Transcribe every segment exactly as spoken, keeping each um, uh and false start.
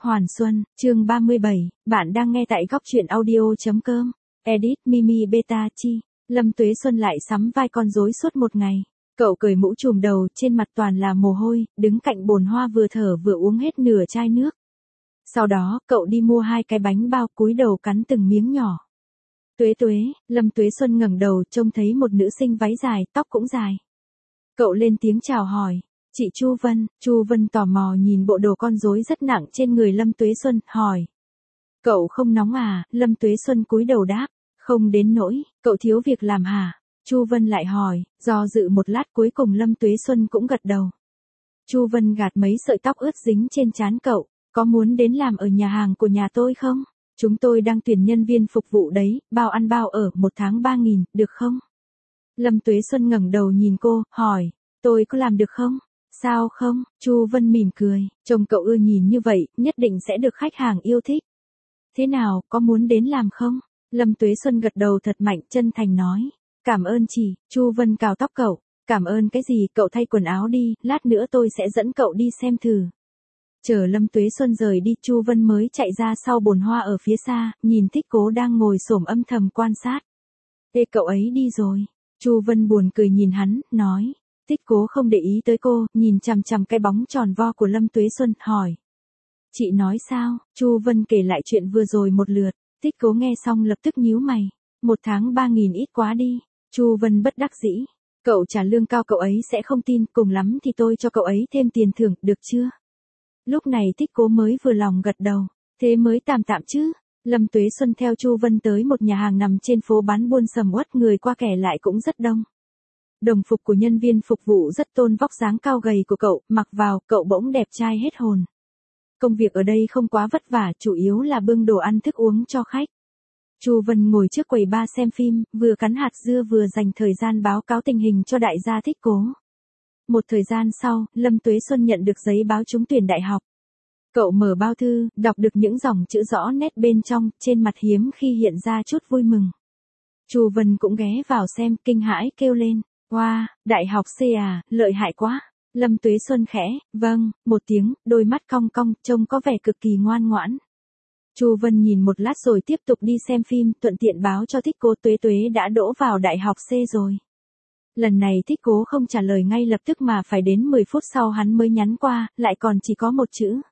Hoàn Xuân, chương ba mươi bảy, bạn đang nghe tại góc truyện audio.com. Edit Mimi Beta Chi. Lâm Tuế Xuân lại sắm vai con rối suốt một ngày. Cậu cởi mũ trùm đầu, trên mặt toàn là mồ hôi, đứng cạnh bồn hoa vừa thở vừa uống hết nửa chai nước. Sau đó, cậu đi mua hai cái bánh bao, cúi đầu cắn từng miếng nhỏ. Tuế Tuế, Lâm Tuế Xuân ngẩng đầu trông thấy một nữ sinh váy dài, tóc cũng dài. Cậu lên tiếng chào hỏi. Chị Chu Vân. Chu Vân tò mò nhìn bộ đồ con rối rất nặng trên người Lâm Tuế Xuân, hỏi. Cậu không nóng à? Lâm Tuế Xuân cúi đầu đáp. Không đến nỗi, cậu thiếu việc làm hả? Chu Vân lại hỏi, do dự một lát cuối cùng Lâm Tuế Xuân cũng gật đầu. Chu Vân gạt mấy sợi tóc ướt dính trên trán cậu, có muốn đến làm ở nhà hàng của nhà tôi không? Chúng tôi đang tuyển nhân viên phục vụ đấy, bao ăn bao ở, một tháng ba nghìn, được không? Lâm Tuế Xuân ngẩng đầu nhìn cô, hỏi, tôi có làm được không? Sao không? Chu Vân mỉm cười, trông cậu ưa nhìn như vậy, nhất định sẽ được khách hàng yêu thích. Thế nào, có muốn đến làm không? Lâm Tuế Xuân gật đầu thật mạnh, chân thành nói. Cảm ơn chị. Chu Vân cào tóc cậu. Cảm ơn cái gì, cậu thay quần áo đi, lát nữa tôi sẽ dẫn cậu đi xem thử. Chờ Lâm Tuế Xuân rời đi, Chu Vân mới chạy ra sau bồn hoa ở phía xa, nhìn Thích Cố đang ngồi xổm âm thầm quan sát. Ê, cậu ấy đi rồi. Chu Vân buồn cười nhìn hắn, nói. Thích Cố không để ý tới cô, nhìn chằm chằm cái bóng tròn vo của Lâm Tuế Xuân, hỏi. Chị nói sao? Chu Vân kể lại chuyện vừa rồi một lượt. Thích Cố nghe xong lập tức nhíu mày. Một tháng ba nghìn ít quá đi. Chu Vân bất đắc dĩ. Cậu trả lương cao cậu ấy sẽ không tin, cùng lắm thì tôi cho cậu ấy thêm tiền thưởng, được chưa? Lúc này Thích Cố mới vừa lòng gật đầu. Thế mới tạm tạm chứ. Lâm Tuế Xuân theo Chu Vân tới một nhà hàng nằm trên phố bán buôn sầm uất, người qua kẻ lại cũng rất đông. Đồng phục của nhân viên phục vụ rất tôn vóc dáng cao gầy của cậu, mặc vào, cậu bỗng đẹp trai hết hồn. Công việc ở đây không quá vất vả, chủ yếu là bưng đồ ăn thức uống cho khách. Chu Vân ngồi trước quầy bar xem phim, vừa cắn hạt dưa vừa dành thời gian báo cáo tình hình cho đại gia Thích Cố. Một thời gian sau, Lâm Tuế Xuân nhận được giấy báo trúng tuyển đại học. Cậu mở bao thư, đọc được những dòng chữ rõ nét bên trong, trên mặt hiếm khi hiện ra chút vui mừng. Chu Vân cũng ghé vào xem, kinh hãi kêu lên. Wow, đại học C à, lợi hại quá. Lâm Tuế Xuân khẽ, vâng, một tiếng, đôi mắt cong cong, trông có vẻ cực kỳ ngoan ngoãn. Chu Vân nhìn một lát rồi tiếp tục đi xem phim, thuận tiện báo cho Thích Cố Tuế Tuế đã đỗ vào đại học C rồi. Lần này Thích Cố không trả lời ngay lập tức mà phải đến mười phút sau hắn mới nhắn qua, lại còn chỉ có một chữ.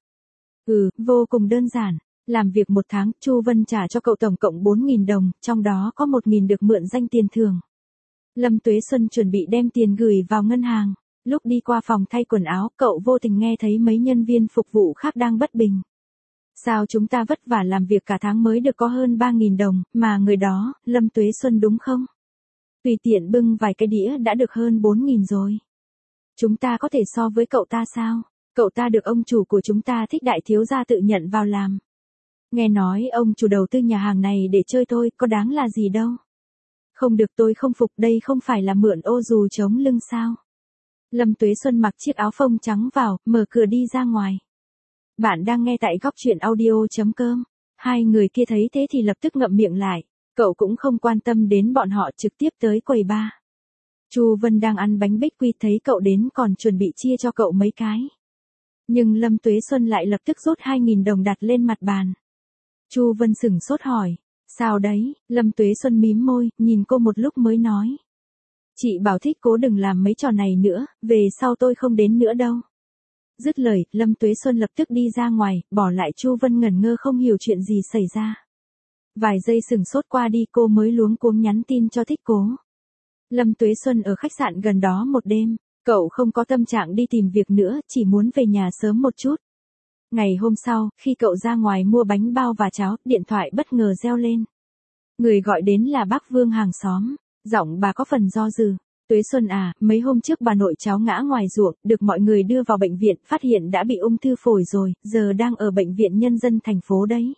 Ừ, vô cùng đơn giản. Làm việc một tháng, Chu Vân trả cho cậu tổng cộng bốn nghìn đồng, trong đó có một nghìn được mượn danh tiền thưởng. Lâm Tuế Xuân chuẩn bị đem tiền gửi vào ngân hàng. Lúc đi qua phòng thay quần áo, cậu vô tình nghe thấy mấy nhân viên phục vụ khác đang bất bình. Sao chúng ta vất vả làm việc cả tháng mới được có hơn ba nghìn đồng, mà người đó, Lâm Tuế Xuân đúng không? Tùy tiện bưng vài cái đĩa đã được hơn bốn nghìn rồi. Chúng ta có thể so với cậu ta sao? Cậu ta được ông chủ của chúng ta Thích đại thiếu gia tự nhận vào làm. Nghe nói ông chủ đầu tư nhà hàng này để chơi thôi, có đáng là gì đâu. Không được, tôi không phục, đây không phải là mượn ô dù chống lưng sao? Lâm Tuế Xuân mặc chiếc áo phông trắng vào, mở cửa đi ra ngoài. Bạn đang nghe tại góc truyện audio.com. Hai người kia thấy thế thì lập tức ngậm miệng lại. Cậu cũng không quan tâm đến bọn họ, trực tiếp tới quầy bar. Chu Vân đang ăn bánh bích quy thấy cậu đến còn chuẩn bị chia cho cậu mấy cái. Nhưng Lâm Tuế Xuân lại lập tức rút hai nghìn đồng đặt lên mặt bàn. Chu Vân sửng sốt hỏi. Sao đấy? Lâm Tuế Xuân mím môi, nhìn cô một lúc mới nói. Chị bảo Thích Cố đừng làm mấy trò này nữa, về sau tôi không đến nữa đâu. Dứt lời, Lâm Tuế Xuân lập tức đi ra ngoài, bỏ lại Chu Vân ngẩn ngơ không hiểu chuyện gì xảy ra. Vài giây sửng sốt qua đi cô mới luống cuống nhắn tin cho Thích Cố. Lâm Tuế Xuân ở khách sạn gần đó một đêm, cậu không có tâm trạng đi tìm việc nữa, chỉ muốn về nhà sớm một chút. Ngày hôm sau, khi cậu ra ngoài mua bánh bao và cháo, điện thoại bất ngờ reo lên. Người gọi đến là bác Vương hàng xóm, giọng bà có phần do dự. Tuế Xuân à, mấy hôm trước bà nội cháu ngã ngoài ruộng, được mọi người đưa vào bệnh viện, phát hiện đã bị ung thư phổi rồi, giờ đang ở bệnh viện nhân dân thành phố đấy.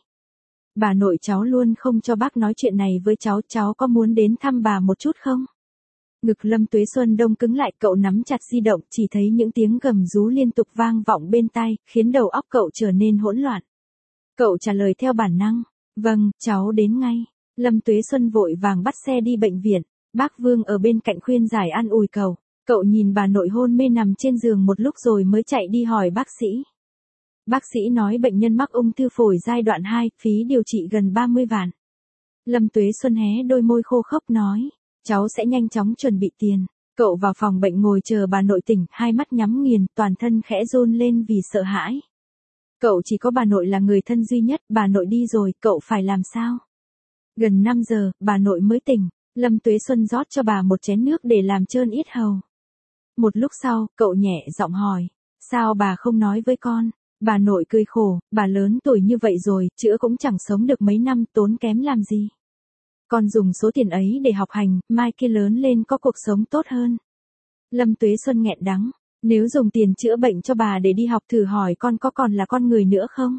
Bà nội cháu luôn không cho bác nói chuyện này với cháu, cháu có muốn đến thăm bà một chút không? Ngực Lâm Tuế Xuân đông cứng lại, cậu nắm chặt di động, chỉ thấy những tiếng gầm rú liên tục vang vọng bên tai, khiến đầu óc cậu trở nên hỗn loạn. Cậu trả lời theo bản năng, vâng, cháu đến ngay. Lâm Tuế Xuân vội vàng bắt xe đi bệnh viện. Bác Vương ở bên cạnh khuyên giải an ủi cậu. Cậu nhìn bà nội hôn mê nằm trên giường một lúc rồi mới chạy đi hỏi bác sĩ. Bác sĩ nói bệnh nhân mắc ung thư phổi giai đoạn hai, phí điều trị gần ba mươi vạn. Lâm Tuế Xuân hé đôi môi khô khốc nói, cháu sẽ nhanh chóng chuẩn bị tiền. Cậu vào phòng bệnh ngồi chờ bà nội tỉnh, hai mắt nhắm nghiền, toàn thân khẽ run lên vì sợ hãi. Cậu chỉ có bà nội là người thân duy nhất, bà nội đi rồi, cậu phải làm sao? Gần năm giờ, bà nội mới tỉnh, Lâm Tuế Xuân rót cho bà một chén nước để làm trơn yết hầu. Một lúc sau, cậu nhẹ giọng hỏi, sao bà không nói với con? Bà nội cười khổ, bà lớn tuổi như vậy rồi, chữa cũng chẳng sống được mấy năm, tốn kém làm gì. Con dùng số tiền ấy để học hành, mai kia lớn lên có cuộc sống tốt hơn. Lâm Tuế Xuân nghẹn đắng, nếu dùng tiền chữa bệnh cho bà để đi học thử hỏi con có còn là con người nữa không?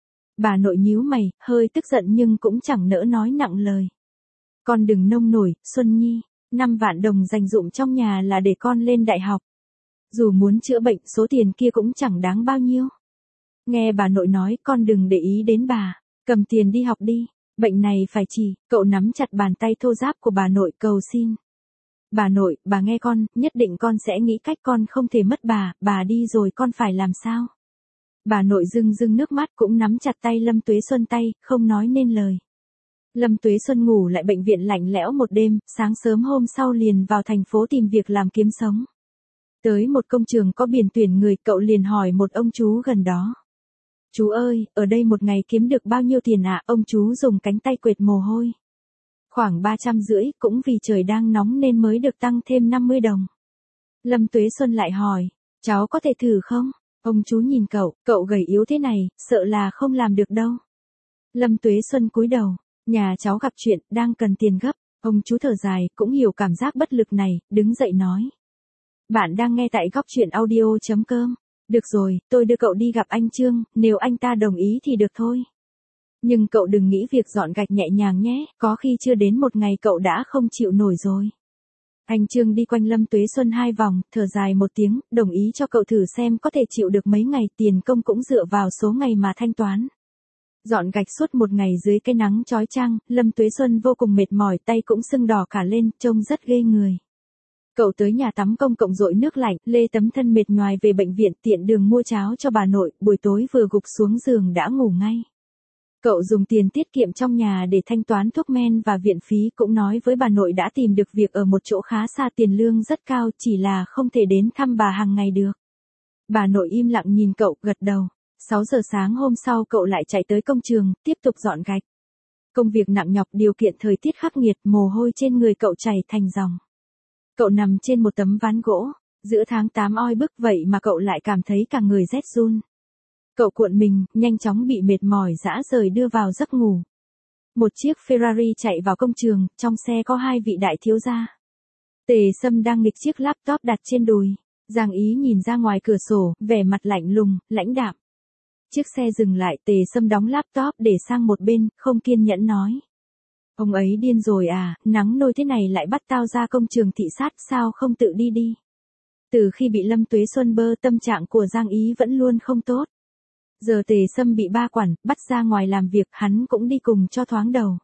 Bà nội nhíu mày, hơi tức giận nhưng cũng chẳng nỡ nói nặng lời. Con đừng nông nổi, Xuân Nhi, năm vạn đồng dành dụm trong nhà là để con lên đại học. Dù muốn chữa bệnh, số tiền kia cũng chẳng đáng bao nhiêu. Nghe bà nội nói, con đừng để ý đến bà, cầm tiền đi học đi, bệnh này phải trị. Cậu nắm chặt bàn tay thô ráp của bà nội cầu xin. Bà nội, bà nghe con, nhất định con sẽ nghĩ cách, con không thể mất bà, bà đi rồi con phải làm sao? Bà nội rưng rưng nước mắt cũng nắm chặt tay Lâm Tuế Xuân tay, không nói nên lời. Lâm Tuế Xuân ngủ lại bệnh viện lạnh lẽo một đêm, sáng sớm hôm sau liền vào thành phố tìm việc làm kiếm sống. Tới một công trường có biển tuyển người, cậu liền hỏi một ông chú gần đó. Chú ơi, ở đây một ngày kiếm được bao nhiêu tiền ạ? À? Ông chú dùng cánh tay quệt mồ hôi. Khoảng ba trăm rưỡi, cũng vì trời đang nóng nên mới được tăng thêm năm mươi đồng. Lâm Tuế Xuân lại hỏi, cháu có thể thử không? Ông chú nhìn cậu, cậu gầy yếu thế này, sợ là không làm được đâu. Lâm Tuế Xuân cúi đầu, nhà cháu gặp chuyện, đang cần tiền gấp. Ông chú thở dài, cũng hiểu cảm giác bất lực này, đứng dậy nói. Bạn đang nghe tại góc truyện audio chấm com. Được rồi, tôi đưa cậu đi gặp anh Trương, nếu anh ta đồng ý thì được thôi. Nhưng cậu đừng nghĩ việc dọn gạch nhẹ nhàng nhé, có khi chưa đến một ngày cậu đã không chịu nổi rồi. Anh Trương đi quanh Lâm Tuế Xuân hai vòng, thở dài một tiếng, đồng ý cho cậu thử xem có thể chịu được mấy ngày, tiền công cũng dựa vào số ngày mà thanh toán. Dọn gạch suốt một ngày dưới cái nắng chói chang, Lâm Tuế Xuân vô cùng mệt mỏi, tay cũng sưng đỏ cả lên, trông rất ghê người. Cậu tới nhà tắm công cộng dội nước lạnh, lê tấm thân mệt nhoài về bệnh viện, tiện đường mua cháo cho bà nội, buổi tối vừa gục xuống giường đã ngủ ngay. Cậu dùng tiền tiết kiệm trong nhà để thanh toán thuốc men và viện phí, cũng nói với bà nội đã tìm được việc ở một chỗ khá xa, tiền lương rất cao, chỉ là không thể đến thăm bà hàng ngày được. Bà nội im lặng nhìn cậu, gật đầu. sáu giờ sáng hôm sau cậu lại chạy tới công trường, tiếp tục dọn gạch. Công việc nặng nhọc, điều kiện thời tiết khắc nghiệt, mồ hôi trên người cậu chảy thành dòng. Cậu nằm trên một tấm ván gỗ, giữa tháng tám oi bức vậy mà cậu lại cảm thấy cả người rét run. Cậu cuộn mình, nhanh chóng bị mệt mỏi rã rời đưa vào giấc ngủ. Một chiếc Ferrari chạy vào công trường, trong xe có hai vị đại thiếu gia. Tề Sâm đang nghịch chiếc laptop đặt trên đùi. Giang Ý nhìn ra ngoài cửa sổ, vẻ mặt lạnh lùng, lãnh đạm. Chiếc xe dừng lại, Tề Sâm đóng laptop để sang một bên, không kiên nhẫn nói. Ông ấy điên rồi à, nắng nôi thế này lại bắt tao ra công trường thị sát, sao không tự đi đi. Từ khi bị Lâm Tuế Xuân bơ, tâm trạng của Giang Ý vẫn luôn không tốt. Giờ Tề Sâm bị ba quản, bắt ra ngoài làm việc, hắn cũng đi cùng cho thoáng đầu.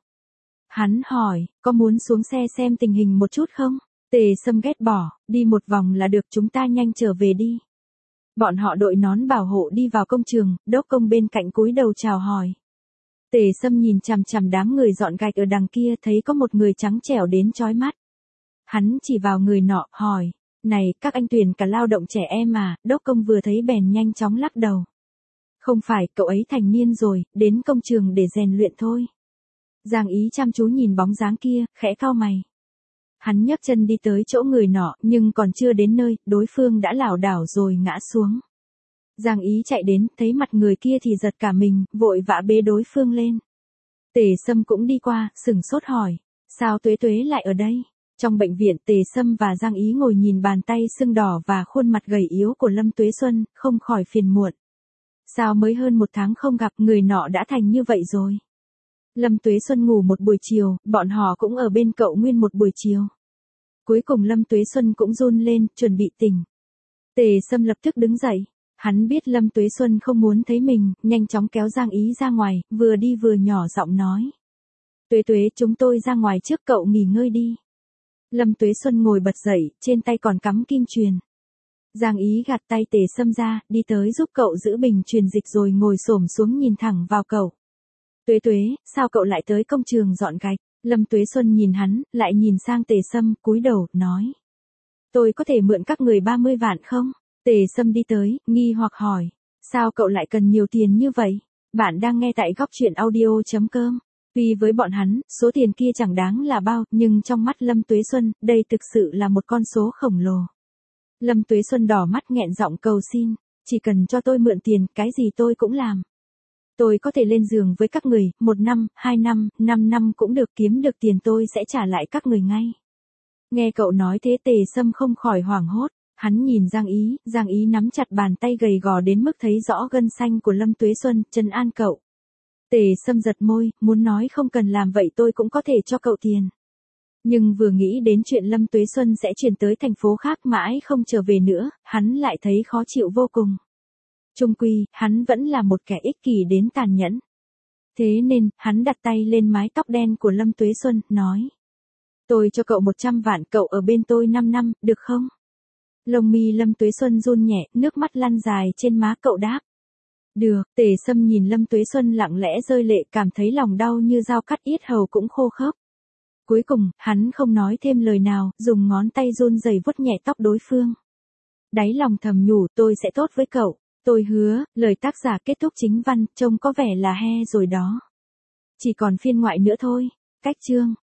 Hắn hỏi, có muốn xuống xe xem tình hình một chút không? Tề Sâm ghét bỏ, đi một vòng là được, chúng ta nhanh trở về đi. Bọn họ đội nón bảo hộ đi vào công trường, đốc công bên cạnh cúi đầu chào hỏi. Tề Sâm nhìn chằm chằm đám người dọn gạch ở đằng kia, thấy có một người trắng trẻo đến chói mắt. Hắn chỉ vào người nọ, hỏi, này, các anh tuyển cả lao động trẻ em à? Đốc công vừa thấy bèn nhanh chóng lắc đầu. Không phải, cậu ấy thành niên rồi, đến công trường để rèn luyện thôi. Giang Ý chăm chú nhìn bóng dáng kia, khẽ cau mày. Hắn nhấc chân đi tới chỗ người nọ, nhưng còn chưa đến nơi, đối phương đã lảo đảo rồi ngã xuống. Giang Ý chạy đến, thấy mặt người kia thì giật cả mình, vội vã bế đối phương lên. Tề Sâm cũng đi qua, sửng sốt hỏi, sao Tuế Tuế lại ở đây? Trong bệnh viện, Tề Sâm và Giang Ý ngồi nhìn bàn tay sưng đỏ và khuôn mặt gầy yếu của Lâm Tuế Xuân, không khỏi phiền muộn. Sao mới hơn một tháng không gặp, người nọ đã thành như vậy rồi? Lâm Tuế Xuân ngủ một buổi chiều, bọn họ cũng ở bên cậu nguyên một buổi chiều. Cuối cùng Lâm Tuế Xuân cũng run lên, chuẩn bị tỉnh. Tề Sâm lập tức đứng dậy. Hắn biết Lâm Tuế Xuân không muốn thấy mình, nhanh chóng kéo Giang Ý ra ngoài, vừa đi vừa nhỏ giọng nói. Tuế Tuế, chúng tôi ra ngoài trước, cậu nghỉ ngơi đi. Lâm Tuế Xuân ngồi bật dậy, trên tay còn cắm kim chuyền. Giang Ý gạt tay Tề Sâm ra, đi tới giúp cậu giữ bình truyền dịch rồi ngồi xổm xuống nhìn thẳng vào cậu. Tuế Tuế, sao cậu lại tới công trường dọn gạch? Lâm Tuế Xuân nhìn hắn, lại nhìn sang Tề Sâm, cúi đầu, nói. Tôi có thể mượn các người ba mươi vạn không? Tề Sâm đi tới, nghi hoặc hỏi. Sao cậu lại cần nhiều tiền như vậy? Bạn đang nghe tại góc chuyện audio.com. Tuy với bọn hắn, số tiền kia chẳng đáng là bao, nhưng trong mắt Lâm Tuế Xuân, đây thực sự là một con số khổng lồ. Lâm Tuế Xuân đỏ mắt nghẹn giọng cầu xin, chỉ cần cho tôi mượn tiền, cái gì tôi cũng làm. Tôi có thể lên giường với các người, một năm, hai năm, năm năm cũng được, kiếm được tiền tôi sẽ trả lại các người ngay. Nghe cậu nói thế Tề Sâm không khỏi hoảng hốt, hắn nhìn Giang Ý, Giang Ý nắm chặt bàn tay gầy gò đến mức thấy rõ gân xanh của Lâm Tuế Xuân, trấn an cậu. Tề Sâm giật môi, muốn nói không cần làm vậy tôi cũng có thể cho cậu tiền. Nhưng vừa nghĩ đến chuyện Lâm Tuế Xuân sẽ chuyển tới thành phố khác mãi không trở về nữa, hắn lại thấy khó chịu vô cùng. Chung quy, hắn vẫn là một kẻ ích kỷ đến tàn nhẫn. Thế nên, hắn đặt tay lên mái tóc đen của Lâm Tuế Xuân, nói. Tôi cho cậu một trăm vạn, cậu ở bên tôi năm năm, được không? Lông mi Lâm Tuế Xuân run nhẹ, nước mắt lăn dài trên má cậu đáp. Được, Tề Sâm nhìn Lâm Tuế Xuân lặng lẽ rơi lệ, cảm thấy lòng đau như dao cắt yết hầu cũng khô khớp. Cuối cùng, hắn không nói thêm lời nào, dùng ngón tay run rẩy vuốt nhẹ tóc đối phương. Đáy lòng thầm nhủ, tôi sẽ tốt với cậu, tôi hứa. Lời tác giả kết thúc chính văn, trông có vẻ là he rồi đó. Chỉ còn phiên ngoại nữa thôi. Cách chương.